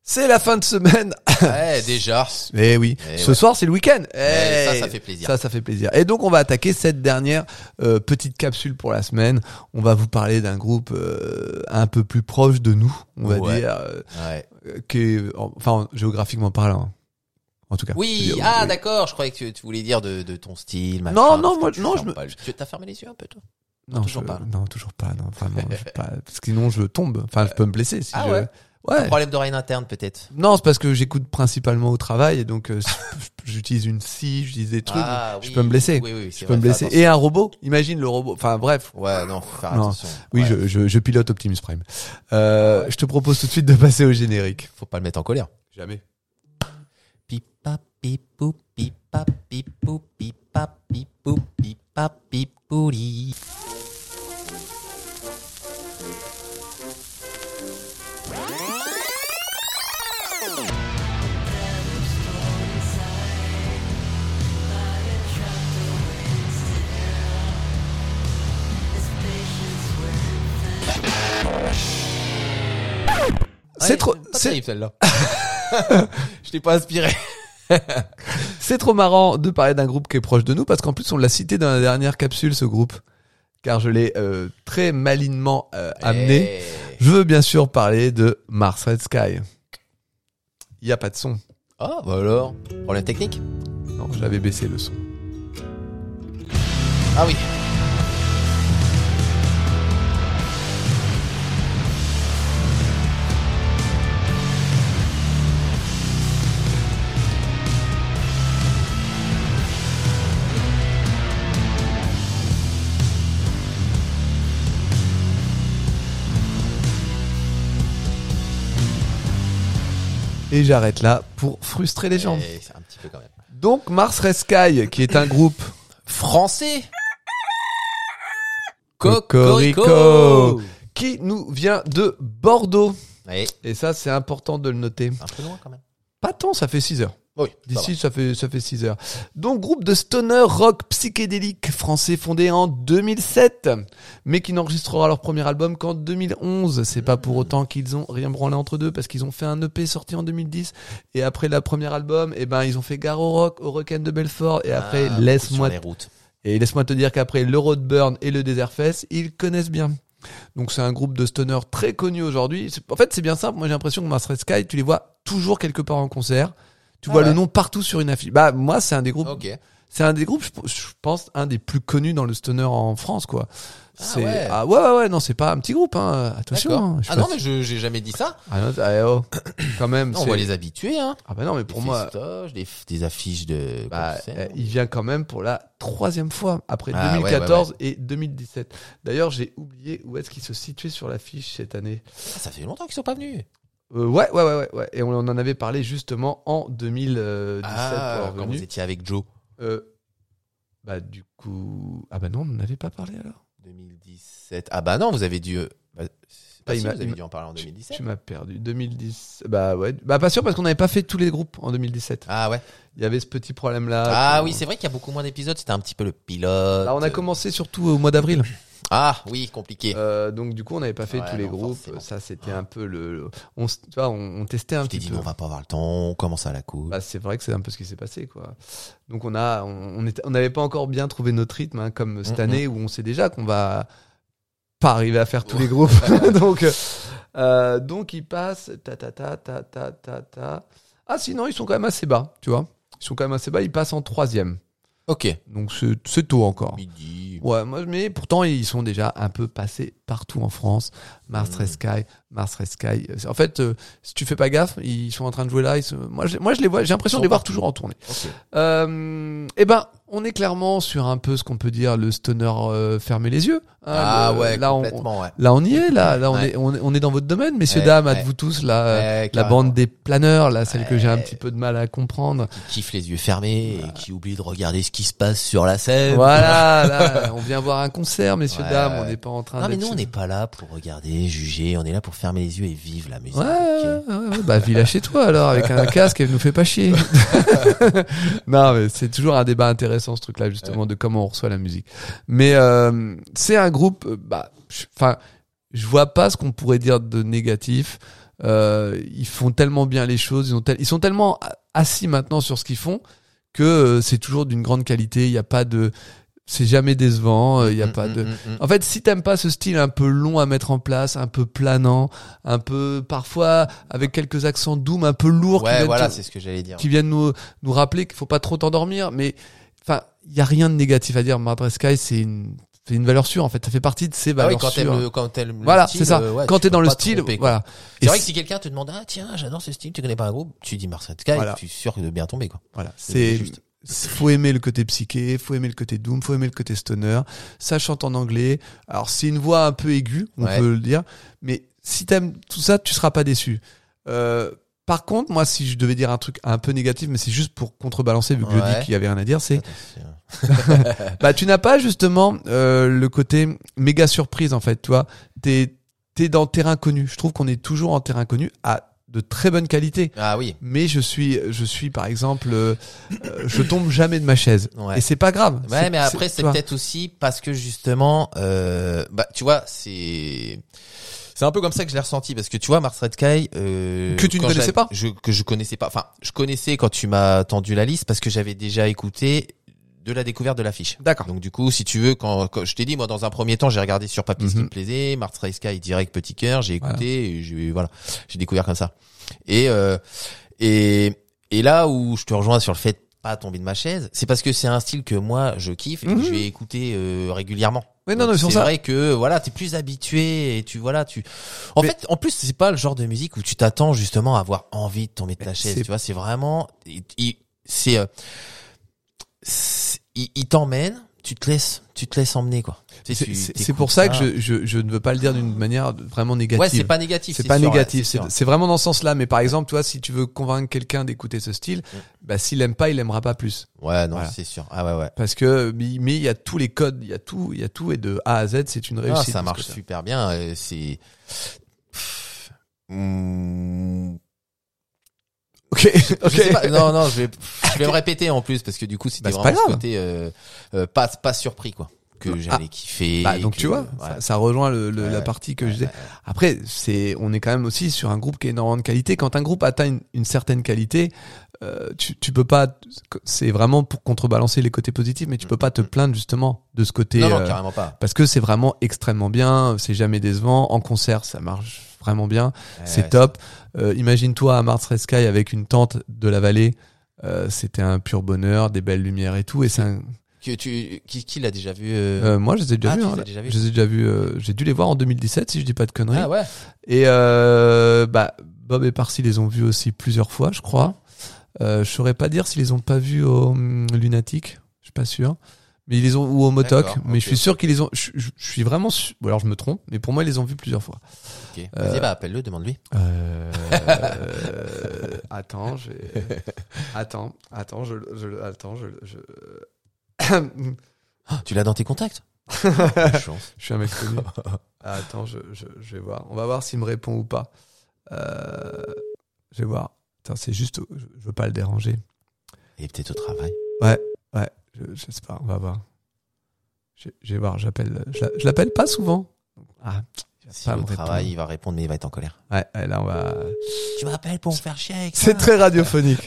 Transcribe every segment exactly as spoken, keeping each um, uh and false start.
C'est la fin de semaine. Ouais, déjà. Eh oui. Eh Ce ouais. soir, c'est le week-end. Eh, Eh, ça, ça fait plaisir. Ça, ça fait plaisir. Et donc, on va attaquer cette dernière euh, petite capsule pour la semaine. On va vous parler d'un groupe euh, un peu plus proche de nous, on va Ouais. dire, euh, Ouais. euh, qui est, enfin, géographiquement parlant. En tout cas. Oui, Oui. ah d'accord, je croyais que tu, tu voulais dire de, de ton style, machin. Non, non, parce que moi, tu non, fermes je me- pas le- Tu t'as fermé les yeux un peu, toi? Non, toujours je- pas. Non, toujours pas. Non, vraiment, je sais pas. Parce que sinon, je tombe. Enfin, je peux me blesser si Ah je. ouais. Ouais. Un problème d'oreille interne, peut-être. Non, c'est parce que j'écoute principalement au travail et donc euh, j'utilise une scie, j'utilise des trucs, Ah, je oui. peux me blesser. Oui, oui, Je c'est peux vrai, me fais blesser. attention. Et un robot, imagine le robot. Enfin bref. Ouais, non, faut faire Non. attention. Oui, Ouais. je, je, je pilote Optimus Prime. Euh, Ouais. Je te propose tout de suite de passer au générique. Faut pas le mettre en colère. Jamais. Pipa, pipou, pipa, pipou, pipa, pipou, pipa, pipouli. C'est Ouais, trop, pas c'est, terrible, celle-là. Je t'ai pas inspiré. c'est trop marrant de parler d'un groupe qui est proche de nous parce qu'en plus on l'a cité dans la dernière capsule ce groupe, car je l'ai euh, très malinement euh, amené. Eh. Je veux bien sûr parler de Mars Red Sky. Il y a pas de son. Ah, bah alors. Problème technique? Non, j'avais baissé le son. Ah oui. Et j'arrête là pour frustrer les gens. Eh, c'est un petit peu quand même. Donc Mars Red Sky, qui est un groupe Français. Cocorico. Cocorico. qui nous vient de Bordeaux. Ouais, Et ça, c'est important de le noter. un peu loin quand même. Pas tant, ça fait six heures. Oui, D'ici, ça fait, ça fait six heures. Donc, groupe de stoner rock psychédélique français fondé en deux mille sept, mais qui n'enregistrera leur premier album qu'en deux mille onze. C'est pas pour autant qu'ils ont rien branlé entre deux, parce qu'ils ont fait un E P sorti en deux mille dix, et après le premier album, eh ben, ils ont fait Gare au Rock, au Rock'n de Belfort, et après, Ah, laisse-moi, sur les routes. et laisse-moi te dire qu'après le Roadburn et le Desert Fest, ils connaissent bien. Donc c'est un groupe de stoner très connu aujourd'hui. C'est- En fait, c'est bien simple. Moi, j'ai l'impression que Mars Red Sky, tu les vois toujours quelque part en concert. Tu Ah vois ouais. le nom partout sur une affiche. Bah moi, c'est un des groupes. Ok. C'est un des groupes, je, je pense, un des plus connus dans le stoner en France, quoi. Ah C'est ouais. ah ouais ouais ouais non, c'est pas un petit groupe, hein. Attention. D'accord. Hein. Je sais Ah pas non, si- mais je j'ai jamais dit ça. Ah non, ah, oh. Quand même. Non, on c'est- voit les habitués, hein. Ah bah non, mais Des pour moi, festoches, des, des affiches de bah, concerts. euh, il vient quand même pour la troisième fois après Ah, deux mille quatorze ouais, et deux mille dix-sept. D'ailleurs, j'ai oublié où est-ce qu'il se situait sur l'affiche cette année. Ah, ça fait longtemps qu'ils sont pas venus. Euh, ouais, ouais, ouais, ouais, ouais. Et on en avait parlé justement en deux mille dix-sept Ah, pour leur quand venue. vous étiez avec Joe. Euh, bah du coup, ah bah non, on n'en avait pas parlé alors. deux mille dix-sept. Ah bah non, vous avez dû. Bah, c'est pas Ah, il si, m'a- vous il avez m'a- dû en parler en deux mille dix-sept. Tu m'as perdu. deux mille dix. Bah ouais. Bah pas sûr parce qu'on n'avait pas fait tous les groupes en deux mille dix-sept. Ah ouais. Il y avait ce petit problème là. Ah oui, c'est vrai qu'il y a beaucoup moins d'épisodes. C'était un petit peu le pilote. Bah, on a commencé surtout au mois d'avril. Ah oui, compliqué. Euh, donc du coup, on n'avait pas fait Ouais, tous les non, groupes. forcément. Ça, c'était un peu le. le- on, s- tu vois, on, on testait un Je t'ai petit dit, peu. non, on va pas avoir le temps. On commence à la coupe. Bah, c'est vrai que c'est un peu ce qui s'est passé, quoi. Donc on a, on on était- on n'avait pas encore bien trouvé notre rythme, hein, comme cette Mhm. année où on sait déjà qu'on va pas arriver à faire tous les groupes. donc, euh, donc ils passent, ta ta ta ta ta ta ta. Ah sinon ils sont quand même assez bas, tu vois. Ils sont quand même assez bas. Ils passent en troisième. Ok. Donc c'est c'est tôt encore. Midi. Ouais, moi, mais pourtant ils sont déjà un peu passés partout en France. Mars Red Sky, Mars Red Sky. En fait, euh, si tu fais pas gaffe, ils sont en train de jouer là. Ils se- Moi, je, moi, je les vois. J'ai l'impression Ils de les sont voir partout. toujours en tournée. Ok. Euh, eh ben, on est clairement sur un peu ce qu'on peut dire le stoner euh, fermer les yeux. hein, Ah le- ouais, là on, complètement, ouais. là on y est, là, là on Ouais. est, on est, on est dans votre domaine, messieurs Ouais, dames, à ouais. vous tous, là, euh, Ouais, la carrément. bande des planeurs, là, celle que j'ai un Ouais. petit peu de mal à comprendre. Qui kiffe les yeux fermés et qui oublie de regarder ce qui se passe sur la scène. Voilà, là, on vient voir un concert, messieurs Ouais, dames, ouais. on n'est pas en train Non mais d'être nous on n'est pas là pour regarder, juger, on est là pour fermer les yeux et vivre la musique. Ouais, ok. ouais, ouais, ouais, bah villa chez toi alors avec un casque et nous fait pas chier. Non mais c'est toujours un débat intéressant ce truc-là justement de comment on reçoit la musique. Mais euh, c'est un groupe, euh, bah, enfin, je vois pas ce qu'on pourrait dire de négatif. Euh, ils font tellement bien les choses, ils ont tel- ils sont tellement assis maintenant sur ce qu'ils font que euh, c'est toujours d'une grande qualité. Il y a pas de, c'est jamais décevant. Il y a Mm, pas mm, de. mm, mm. En fait, si t'aimes pas ce style un peu long à mettre en place, un peu planant, un peu parfois avec quelques accents doom, un peu lourds, qui Ouais, viennent, voilà, te- c'est ce que j'allais dire. qui viennent nous nous rappeler qu'il faut pas trop t'endormir, mais enfin, il y a rien de négatif à dire. Mardrey Sky, c'est une c'est une valeur sûre en fait. Ça fait partie de ces Ah valeurs oui, quand t'aimes sûres. le, quand t'aimes le Voilà, style, c'est ça. euh, ouais, Quand tu t'es peux dans le pas te style, tromper, quoi. voilà. C'est Et vrai que si- si quelqu'un te demande, ah, tiens, j'adore ce style, tu connais pas un groupe, tu dis Mardrey Sky, Voilà. tu es sûr de bien tomber, quoi. Voilà, C'est c'est juste. c'est- faut aimer le côté psyché, faut aimer le côté doom, faut aimer le côté stoner. Ça chante en anglais. Alors c'est une voix un peu aiguë, on Ouais. peut le dire, mais si t'aimes tout ça, tu seras pas déçu. Euh, par contre, moi, si je devais dire un truc un peu négatif, mais c'est juste pour contrebalancer, vu que je Ouais. dis qu'il y avait rien à dire, c'est Attention. bah tu n'as pas justement euh, le côté méga surprise en fait, tu vois. T'es t'es dans terrain connu. Je trouve qu'on est toujours en terrain connu à de très bonne qualité. Ah oui. Mais je suis, je suis par exemple, euh, euh, je tombe jamais de ma chaise. Ouais. Et c'est pas grave. Ouais, C'est- mais après, tu c'est vois. peut-être aussi parce que justement, euh, bah, tu vois, c'est, c'est un peu comme ça que je l'ai ressenti parce que tu vois, Mardrey Sky, euh, Que tu ne quand connaissais j'avais- pas. je, que je connaissais pas. Enfin, je connaissais quand tu m'as tendu la liste parce que j'avais déjà écouté de la découverte de l'affiche. D'accord. Donc du coup, si tu veux, quand, quand je t'ai dit, moi, dans un premier temps, j'ai regardé sur papier ce qui Mhm. me plaisait, Mardrey Sky direct petit cœur, j'ai écouté, Voilà. et j'ai, voilà, j'ai découvert comme ça. Et euh, et et là où je te rejoins sur le fait de pas tomber de ma chaise, c'est parce que c'est un style que moi je kiffe et que Mhm. je vais écouter euh, régulièrement. Oui, non, Donc, non, c'est c'est ça. vrai que voilà, t'es plus habitué et tu voilà, tu. En Mais- fait, en plus, c'est pas le genre de musique où tu t'attends justement à avoir envie de tomber de ta Mais chaise. c'est- Tu vois, c'est vraiment, il, il- c'est, euh, c'est- il, il t'emmène, tu te laisses, tu te laisses emmener quoi. Tu sais, C'est tu- c'est- t'écoutes c'est pour ça que je, je, je ne veux pas le dire d'une manière vraiment négative. Ouais, c'est pas négatif. C'est pas sûr, ouais, négatif, c'est c'est sûr. c'est vraiment dans ce sens-là. Mais par exemple, toi, si tu veux convaincre quelqu'un d'écouter ce style, Mm. bah s'il aime pas, il aimera pas plus. Ouais, non, Voilà. c'est sûr. Ah ouais, ouais. Parce que mais mais il y a tous les codes, il y a tout, il y a tout et de A à Z, c'est une Ah, réussite. ça de ce marche côté-là. super bien. euh, C'est. Hmm, Ok, je ok. sais pas, non, non, je vais, je vais me répéter en plus parce que du coup, c'était Bah, c'est vraiment pas ce grave. côté euh, euh, pas pas surpris quoi, que j'allais kiffer. Bah donc que- tu vois, ouais. ça, ça rejoint le, le- Ouais, la ouais. partie que Ouais, je disais. ouais, Après, c'est, on est quand même aussi sur un groupe qui est énormément de qualité. Quand un groupe atteint une, une certaine qualité, euh, tu, tu peux pas. C'est vraiment pour contrebalancer les côtés positifs, mais tu peux pas te plaindre justement de ce côté. Non, non, euh, carrément pas. parce que c'est vraiment extrêmement bien. C'est jamais décevant. En concert, ça marche vraiment bien. Ouais, c'est ouais, top. Euh, imagine-toi à Mardrey Sky avec une tente de la vallée. Euh, c'était un pur bonheur, des belles lumières et tout. Et c'est un, Que tu, qui, qui l'a déjà vu euh... euh, moi, je les ai déjà Ah, vus. tu hein, les as là. déjà vus. Je les ai déjà vus. euh, j'ai dû les voir en deux mille dix-sept, si je dis pas de conneries. Ah ouais. Et euh, bah, Bob et Parsi les ont vus aussi plusieurs fois, je crois. Euh, je saurais pas dire s'ils les ont pas vus au hum, Lunatic, je suis pas sûr. Mais ils les ont ou au Motoc, D'accord, mais ok. je suis sûr qu'ils les ont. Je, je- je suis vraiment sûr. Ou alors je me trompe, mais pour moi ils les ont vus plusieurs fois. Ok. Vas-y, Euh, bah appelle-le, demande-lui. Euh... attends, je vais... attends, attends, je, je, attends, je, je... Ah, tu l'as dans tes contacts. Chance. je suis un mec connu. Ah, attends, je, je, je vais voir. On va voir s'il me répond ou pas. Euh... Je vais voir. Attends, c'est juste, je, je veux pas le déranger. Et peut-être au travail. Ouais, ouais, je, je sais pas, on va voir. Je, je vais voir, j'appelle, je, la- je l'appelle pas souvent. Ah, il va Si pas au me travail, répondre. il va répondre, mais il va être en colère. Ouais, ouais, là on va. Tu m'appelles pour me faire chier avec ça. C'est très radiophonique.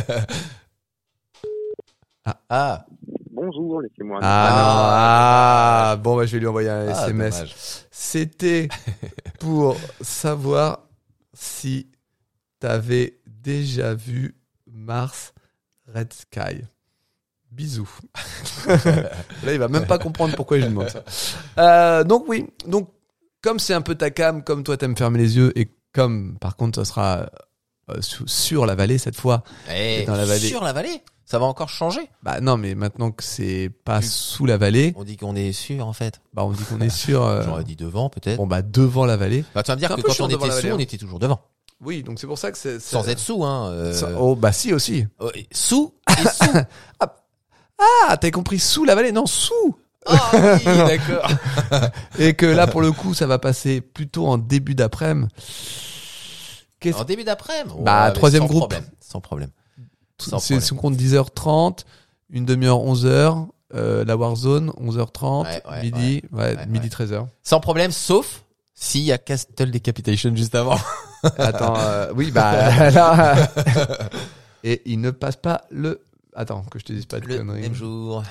Ah, Bonjour, laissez-moi un Ah, Ah, non, ah, bon, bah, je vais lui envoyer un ah, S M S. dommage. C'était pour savoir si t'avais déjà vu Mars Red Sky. Bisous. Là, il va même pas comprendre pourquoi je lui demande ça. Euh, donc oui, donc comme c'est un peu ta cam, comme toi t'aimes fermer les yeux et comme par contre ça sera euh, sous- sur la vallée cette fois. Eh, dans la vallée. Sur la vallée. Ça va encore changer. Bah non, mais maintenant que c'est pas Tu- sous la vallée, On dit qu'on est sûr en fait. bah on dit qu'on est sur. euh, J'aurais dit devant peut-être. bon bah devant la vallée. Bah, tu vas me dire c'est un que peu quand chiant on devant était la sous, vallée, on hein. était toujours devant. Oui, donc c'est pour ça que c'est. c'est- Sans être sous, hein. euh, Ça- Oh bah si aussi. oh, et sous et sous. Ah, t'as compris sous la vallée? Non, sous. Ah oui, d'accord. Et que là pour le coup, ça va passer plutôt en début d'après-midi. Qu'est-ce En début d'après-midi. Bah, mais troisième sans groupe. Problème. Sans problème. Sans C'est problème. sous compte dix heures trente, une demi-heure onze heures, euh, la Warzone onze heures trente, Ouais, ouais, midi, ouais, ouais, midi ouais. treize heures. Sans problème, sauf s'il y a Castle Decapitation juste avant. Attends, euh, oui, bah là. Et il ne passe pas le. Attends, que je te dise pas de Le conneries. même jour.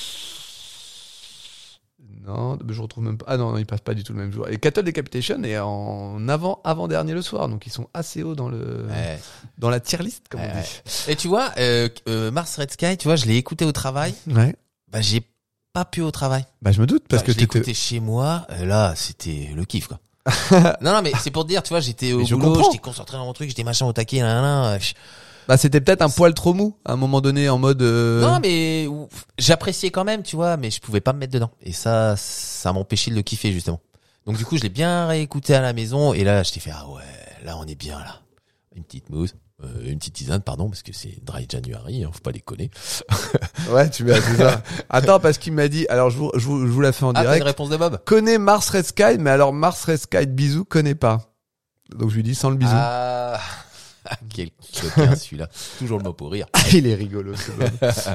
Non, je retrouve même pas. Ah non, non, il passe pas du tout le même jour. Et Cattle Decapitation est en avant, avant dernier le soir, donc ils sont assez hauts dans le, Ouais. dans la tier list, comme Ouais, on ouais. dit. Et tu vois, euh, euh, Mars Red Sky, tu vois, je l'ai écouté au travail. Ouais. Bah, j'ai pas pu au travail. Bah je me doute parce Bah, que je l'ai t'étais. écouté chez moi. euh, là, c'était le kiff, quoi. non, non, mais c'est pour te dire, tu vois, j'étais au Mais je boulot, comprends. j'étais concentré dans mon truc, j'étais machin au taquet, là, là, là. Je- Bah c'était peut-être un poil trop mou à un moment donné en mode. euh, Non, mais ouf, j'appréciais quand même, tu vois, mais je pouvais pas me mettre dedans. Et ça, ça m'empêchait de le kiffer, justement. Donc, du coup, je l'ai bien réécouté à la maison. Et là, je t'ai fait, ah ouais, là, on est bien, là. Une petite mousse, euh, une petite tisane, pardon, parce que c'est Dry January, hein, faut pas déconner. Ouais, tu m'as dit ça. Attends, parce qu'il m'a dit. Alors je vous, je vous, je vous la fais en Ah, t'as une direct. réponse de Bob? Connais Mars Red Sky, mais alors Mars Red Sky bisou connais pas. Donc je lui dis sans le bisou. Ah, quel coquin, celui-là. Toujours le mot pour rire. Il est rigolo. ce Bob.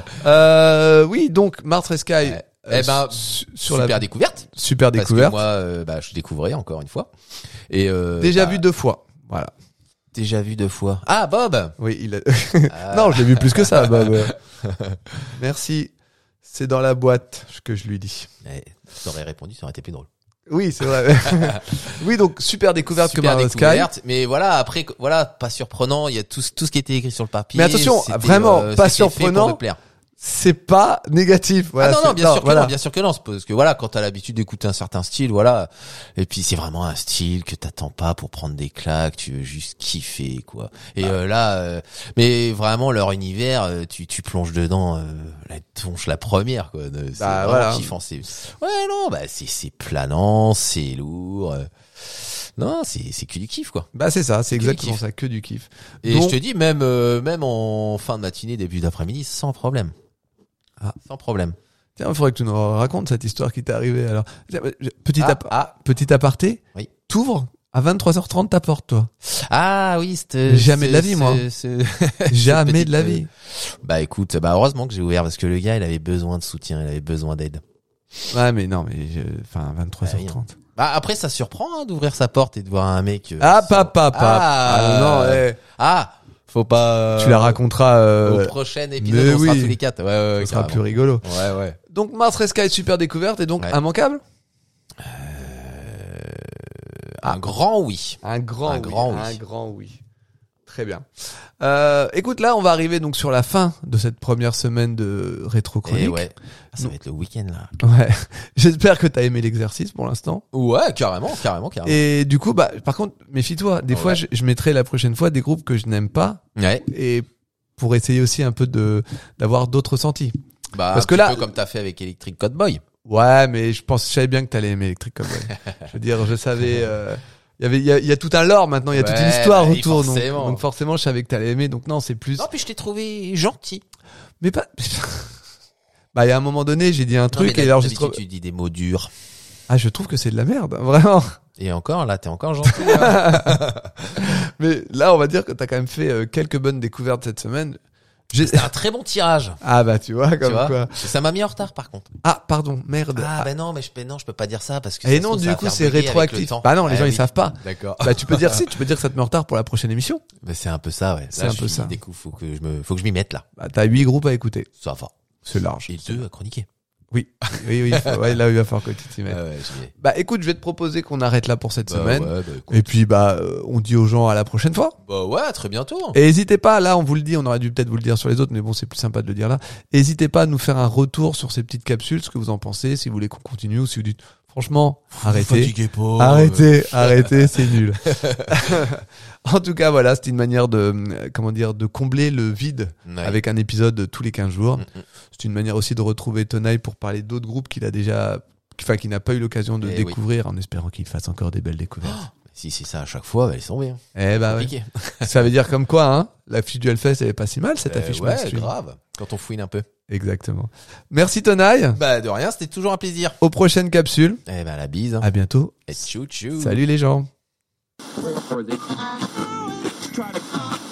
euh, oui, donc Mars Red Sky. Ouais. euh, Eh ben, su- sur Super la découverte. super Parce que découverte. moi, euh, bah, je découvrais encore une fois. Et euh, Déjà bah, vu deux fois. Voilà. Déjà vu deux fois. Ah, Bob. Oui, il a. Ah. Non, je l'ai vu plus que ça, Bob. Merci. C'est dans la boîte que je lui dis. Eh, t'aurais répondu, ça aurait été plus drôle. Oui, c'est vrai. Oui, donc super découverte Super que Mars Sky. découverte, mais voilà, après, voilà, pas surprenant. Il y a tout, tout ce qui était écrit sur le papier. Mais attention, C'était, vraiment, euh, pas c'était fait surprenant. pour me plaire. C'est pas négatif. Voilà, ah non, c'est- non, bien sûr que voilà. non, bien sûr que non. C'est parce que voilà, quand t'as l'habitude d'écouter un certain style, voilà. Et puis c'est vraiment un style que t'attends pas pour prendre des claques, tu veux juste kiffer, quoi. Et euh, là, euh, mais vraiment leur univers, euh, tu, tu plonges dedans, euh, la tonche la première, quoi. De- C'est Bah, vraiment voilà. kiffant. C'est, ouais, non, bah c'est, c'est planant, c'est lourd. euh, Non, c'est, c'est que du kiff, quoi. Bah c'est ça, c'est Que du exactement kiff. ça, que du kiff. Et Donc- je te dis, même, euh, même en fin de matinée, début d'après-midi, sans problème. Ah. Sans problème. Tiens, il faudrait que tu nous racontes cette histoire qui t'est arrivée. Alors, petit, Ah, ap- ah. petit aparté. Oui. T'ouvres à vingt-trois heures trente ta porte, toi. Ah oui, c'était Jamais de la vie, moi. ce- Jamais petite, de la euh, vie. Bah écoute, bah heureusement que j'ai ouvert parce que le gars, il avait besoin de soutien, il avait besoin d'aide. Ouais, mais non, mais je- enfin vingt-trois heures trente. Bah après, ça surprend hein, d'ouvrir sa porte et de voir un mec. euh, Ah, sans- papa, papa. Ah, Ah, non, eh, Ah, faut pas. tu la raconteras. Euh, Au prochain épisode, mais on sera oui. tous les quatre. Ouais, ouais, ouais, ce sera carrément. plus rigolo. Ouais, ouais. Donc Mars Red Sky, super découverte et donc Ouais. immanquable. Un grand oui. Un grand, Un oui, grand oui. un grand oui. Très bien. Euh, écoute, là, on va arriver donc sur la fin de cette première semaine de rétro chronique. Et ouais. Ça Non. va être le week-end là. Ouais. J'espère que t'as aimé l'exercice pour l'instant. Ouais, carrément, carrément, carrément. Et du coup, bah, par contre, méfie-toi. Des Ouais. fois, je, je mettrai la prochaine fois des groupes que je n'aime pas Ouais. et pour essayer aussi un peu de d'avoir d'autres ressentis. Bah, Parce un que petit là- peu comme t'as fait avec Electric Cowboy. Ouais, mais je pense, je savais bien que t'allais aimer Electric Cowboy. Je veux dire, je savais. euh, Il y avait, il y a, il y a tout un lore maintenant. Il y a toute une Ouais, histoire bah oui, autour. Donc, forcément. donc forcément, je savais que t'allais aimer. Donc non, c'est plus. Non, puis je t'ai trouvé gentil. Mais pas. Bah, il y a un moment donné, j'ai dit un Non, truc mais et l'enregistrement. d'habitude, tu dis des mots durs. Ah, je trouve que c'est de la merde, vraiment. Et encore, là, t'es encore gentil. hein. Mais là, on va dire que t'as quand même fait euh, quelques bonnes découvertes cette semaine. J'ai- C'était un très bon tirage. Ah bah tu vois, Tu comme vois quoi. Ça m'a mis en retard, par contre. Ah pardon, merde. Ah, ben non, mais je, ben non, je peux pas dire ça parce que. Et ça se non, trouve, du ça va coup, faire c'est bugger avec rétroactif. le temps. Bah non, les Ouais, gens ils oui. savent pas. D'accord. Bah tu peux dire si, tu peux dire que ça te met en retard pour la prochaine émission. Mais c'est un peu ça, ouais. C'est Là, un je peu suis ça. Des coups, faut que je me, faut que je m'y mette là. Bah t'as huit groupes à écouter. Ça va. C'est large. Et deux à chroniquer. Oui, oui, oui. il faut- ouais, là, il va falloir que tu t'y mettes. Ouais, ouais, j'y vais. Bah écoute, je vais te proposer qu'on arrête là pour cette Bah, semaine. ouais, bah, écoute. Et puis bah euh, on dit aux gens à la prochaine fois. Bah ouais, très bientôt. Et n'hésitez pas, là on vous le dit, on aurait dû peut-être vous le dire sur les autres, mais bon c'est plus sympa de le dire là. N'hésitez pas à nous faire un retour sur ces petites capsules, ce que vous en pensez, si vous voulez qu'on continue ou si vous dites franchement, arrêtez. Fatiguez pas. Arrêtez, arrêtez, c'est nul. En tout cas, voilà, c'était une manière de, euh, comment dire, de combler le vide Ouais. avec un épisode tous les quinze jours. Mm, mm. C'est une manière aussi de retrouver Tonaï pour parler d'autres groupes qu'il a déjà, enfin, qu'il n'a pas eu l'occasion de Eh oui. découvrir, en espérant qu'il fasse encore des belles découvertes. Si c'est ça à chaque fois, bah, ils sont bien. Eh bah ouais. Compliqué. Ça veut dire comme quoi, hein, l'affiche du Hellfest, elle est pas si mal, cette Euh, affiche ouais, mainstream. grave. Quand on fouine un peu. Exactement. Merci Tonaï. Bah, de rien, c'était toujours un plaisir. Aux prochaines capsules. Eh ben, la bise. À bientôt. Et tchou tchou. Salut les gens. Try to